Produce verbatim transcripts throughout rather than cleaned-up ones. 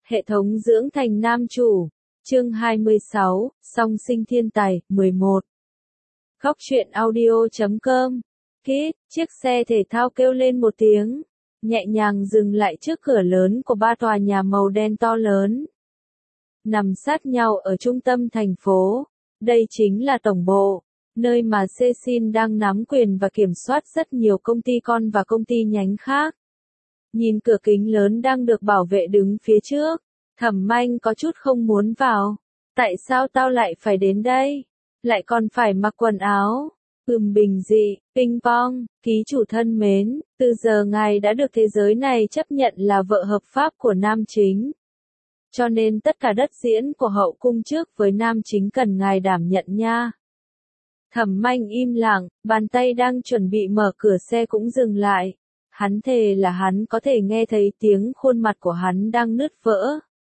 Hệ thống dưỡng thành nam chủ. Chương hai mươi sáu, song sinh thiên tài, mười một. Góc truyện audio chấm com. Kít, chiếc xe thể thao kêu lên một tiếng, nhẹ nhàng dừng lại trước cửa lớn của ba tòa nhà màu đen to lớn. Nằm sát nhau ở trung tâm thành phố, đây chính là tổng bộ, nơi mà Cecil đang nắm quyền và kiểm soát rất nhiều công ty con và công ty nhánh khác. Nhìn cửa kính lớn đang được bảo vệ đứng phía trước, Thẩm Manh có chút không muốn vào. Tại sao tao lại phải đến đây? Lại còn phải mặc quần áo? Ừm bình dị, ping pong, ký chủ thân mến, từ giờ ngài đã được thế giới này chấp nhận là vợ hợp pháp của nam chính. Cho nên tất cả đất diễn của hậu cung trước với nam chính cần ngài đảm nhận nha. Thẩm Manh im lặng, bàn tay đang chuẩn bị mở cửa xe cũng dừng lại. Hắn thề là hắn có thể nghe thấy tiếng khuôn mặt của hắn đang nứt vỡ.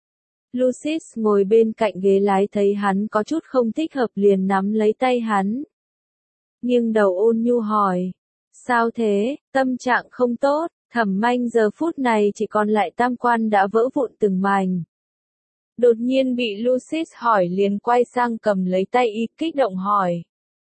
Lucis ngồi bên cạnh ghế lái thấy hắn có chút không thích hợp liền nắm lấy tay hắn. Nghiêng đầu ôn nhu hỏi. Sao thế, tâm trạng không tốt? Thẩm Manh giờ phút này chỉ còn lại tam quan đã vỡ vụn từng mảnh. Đột nhiên bị Lucis hỏi liền quay sang cầm lấy tay y kích động hỏi.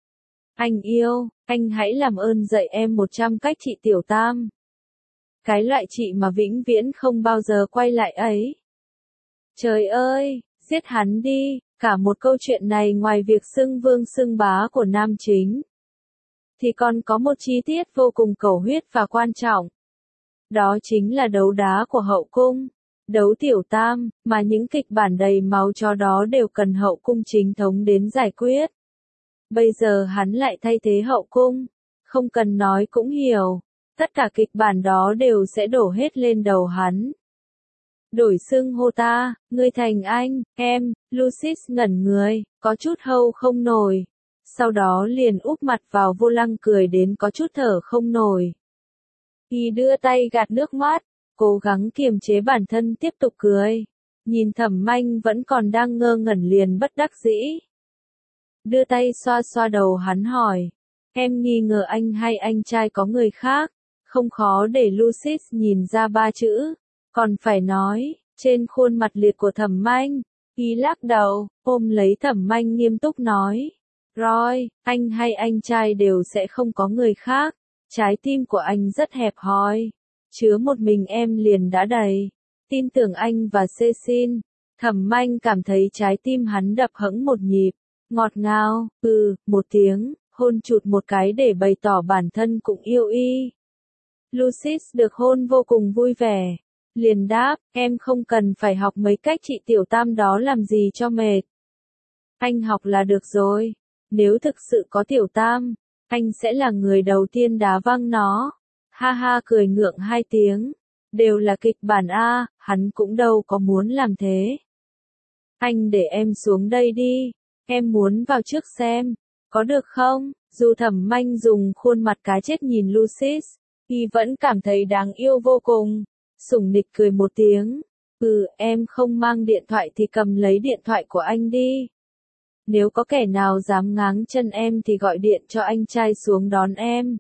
Anh yêu, anh hãy làm ơn dạy em một trăm cách trị tiểu tam. Cái loại chị mà vĩnh viễn không bao giờ quay lại ấy. Trời ơi, giết hắn đi, cả một câu chuyện này ngoài việc xưng vương xưng bá của nam chính. Thì còn có một chi tiết vô cùng cầu huyết và quan trọng. Đó chính là đấu đá của hậu cung, đấu tiểu tam, mà những kịch bản đầy máu chó đó đều cần hậu cung chính thống đến giải quyết. Bây giờ hắn lại thay thế hậu cung, không cần nói cũng hiểu. Tất cả kịch bản đó đều sẽ đổ hết lên đầu hắn. Đổi xưng hô ta, ngươi thành anh, em, Lucis ngẩn người, có chút hâu không nổi. Sau đó liền úp mặt vào vô lăng cười đến có chút thở không nổi. Y đưa tay gạt nước mắt, cố gắng kiềm chế bản thân tiếp tục cười. Nhìn Thẩm Manh vẫn còn đang ngơ ngẩn liền bất đắc dĩ. Đưa tay xoa xoa đầu hắn hỏi. Em nghi ngờ anh hay anh trai có người khác. Không khó để Lucis nhìn ra ba chữ. Còn phải nói, trên khuôn mặt liệt của Thẩm Manh, y lắc đầu, ôm lấy Thẩm Manh nghiêm túc nói. Rồi, anh hay anh trai đều sẽ không có người khác. Trái tim của anh rất hẹp hòi. Chứa một mình em liền đã đầy. Tin tưởng anh và Cecil. Thẩm Manh cảm thấy trái tim hắn đập hững một nhịp. Ngọt ngào, ừ, một tiếng, hôn chụt một cái để bày tỏ bản thân cũng yêu y. Lucis được hôn vô cùng vui vẻ. Liền đáp, em không cần phải học mấy cách trị tiểu tam đó làm gì cho mệt. Anh học là được rồi. Nếu thực sự có tiểu tam, anh sẽ là người đầu tiên đá văng nó. Ha ha cười ngượng hai tiếng. Đều là kịch bản A, hắn cũng đâu có muốn làm thế. Anh để em xuống đây đi. Em muốn vào trước xem. Có được không? Dù Thẩm Manh dùng khuôn mặt cá chết nhìn Lucis, y vẫn cảm thấy đáng yêu vô cùng. Sủng nịch cười một tiếng. Ừ, em không mang điện thoại thì cầm lấy điện thoại của anh đi. Nếu có kẻ nào dám ngáng chân em thì gọi điện cho anh trai xuống đón em.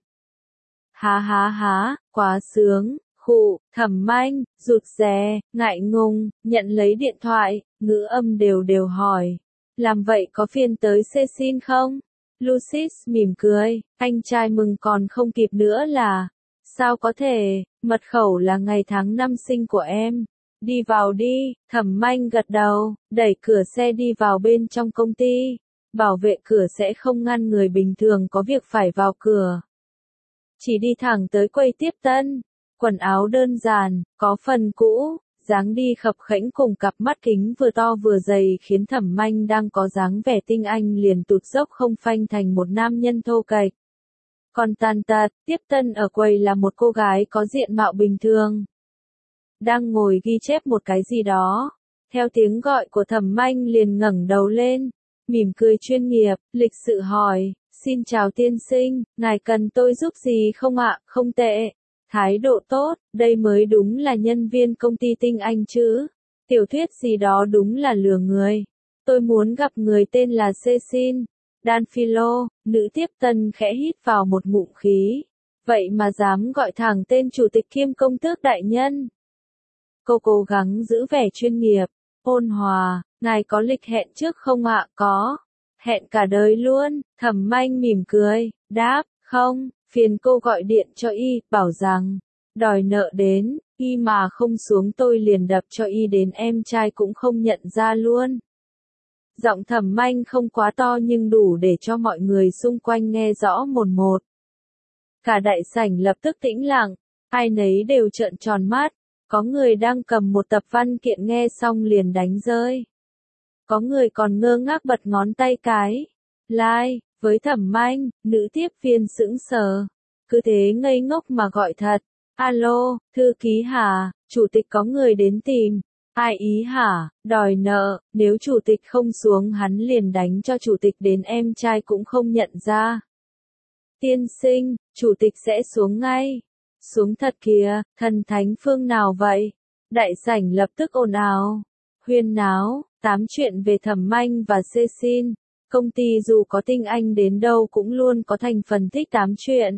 Há há há, quá sướng, khụ, Thẩm Manh, rụt rè, ngại ngùng, nhận lấy điện thoại, ngữ âm đều đều hỏi. Làm vậy có phiền tới Cecil không? Lucis mỉm cười, anh trai mừng còn không kịp nữa là. Sao có thể, mật khẩu là ngày tháng năm sinh của em. Đi vào đi, Thẩm Manh gật đầu, đẩy cửa xe đi vào bên trong công ty. Bảo vệ cửa sẽ không ngăn người bình thường có việc phải vào cửa. Chỉ đi thẳng tới quầy tiếp tân. Quần áo đơn giản, có phần cũ, dáng đi khập khẽnh cùng cặp mắt kính vừa to vừa dày khiến Thẩm Manh đang có dáng vẻ tinh anh liền tụt dốc không phanh thành một nam nhân thô kệch. Còn tàn tật, tiếp tân ở quầy là một cô gái có diện mạo bình thường. Đang ngồi ghi chép một cái gì đó. Theo tiếng gọi của Thẩm Manh liền ngẩng đầu lên, mỉm cười chuyên nghiệp, lịch sự hỏi, xin chào tiên sinh, ngài cần tôi giúp gì không ạ? Không tệ. Thái độ tốt, đây mới đúng là nhân viên công ty tinh anh chứ. Tiểu thuyết gì đó đúng là lừa người. Tôi muốn gặp người tên là Cecil. Danfilo, nữ tiếp tân khẽ hít vào một ngụm khí. Vậy mà dám gọi thẳng tên chủ tịch kiêm công tước đại nhân. Cô cố gắng giữ vẻ chuyên nghiệp, ôn hòa, ngài có lịch hẹn trước không ạ? Có. Hẹn cả đời luôn, Thẩm Manh mỉm cười, đáp, không, phiền cô gọi điện cho y, bảo rằng, đòi nợ đến, y mà không xuống tôi liền đập cho y đến em trai cũng không nhận ra luôn. Giọng Thẩm Manh không quá to nhưng đủ để cho mọi người xung quanh nghe rõ mồn một. Cả đại sảnh lập tức tĩnh lặng, ai nấy đều trợn tròn mắt, có người đang cầm một tập văn kiện nghe xong liền đánh rơi. Có người còn ngơ ngác bật ngón tay cái. Lai, với Thẩm Manh, nữ tiếp viên sững sờ. Cứ thế ngây ngốc mà gọi thật. Alo, thư ký hả, chủ tịch có người đến tìm. Ai ý hả, đòi nợ, nếu chủ tịch không xuống hắn liền đánh cho chủ tịch đến em trai cũng không nhận ra. Tiên sinh, chủ tịch sẽ xuống ngay. Xuống thật kìa, thần thánh phương nào vậy? Đại sảnh lập tức ồn ào. Huyên náo, tám chuyện về Thẩm Manh và Cecil. Công ty dù có tinh anh đến đâu cũng luôn có thành phần thích tám chuyện.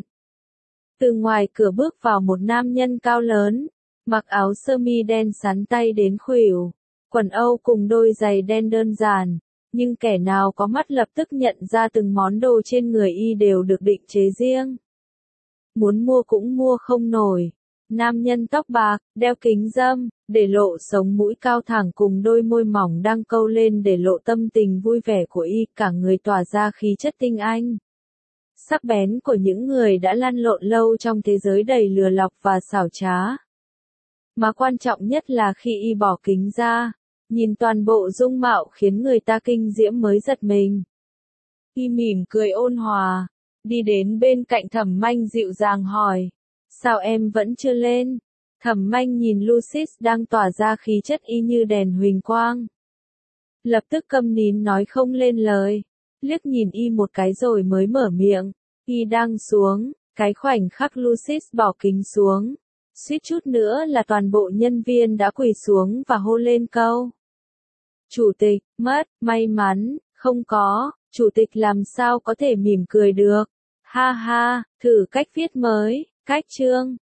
Từ ngoài cửa bước vào một nam nhân cao lớn, mặc áo sơ mi đen sắn tay đến khuỷu, quần âu cùng đôi giày đen đơn giản, nhưng kẻ nào có mắt lập tức nhận ra từng món đồ trên người y đều được định chế riêng. Muốn mua cũng mua không nổi. Nam nhân tóc bạc, đeo kính râm, để lộ sống mũi cao thẳng cùng đôi môi mỏng đang câu lên để lộ tâm tình vui vẻ của y, cả người tỏa ra khí chất tinh anh. Sắc bén của những người đã lăn lộn lâu trong thế giới đầy lừa lọc và xảo trá. Mà quan trọng nhất là khi y bỏ kính ra, nhìn toàn bộ dung mạo khiến người ta kinh diễm mới giật mình. Y mỉm cười ôn hòa, đi đến bên cạnh Thẩm Manh dịu dàng hỏi, sao em vẫn chưa lên? Thẩm Manh nhìn Lucis đang tỏa ra khí chất y như đèn huỳnh quang. Lập tức câm nín nói không lên lời, liếc nhìn y một cái rồi mới mở miệng, y đang xuống, cái khoảnh khắc Lucis bỏ kính xuống. Suýt chút nữa là toàn bộ nhân viên đã quỳ xuống và hô lên câu. Chủ tịch, mất, may mắn, không có, chủ tịch làm sao có thể mỉm cười được. Ha ha, thử cách viết mới, cách chương.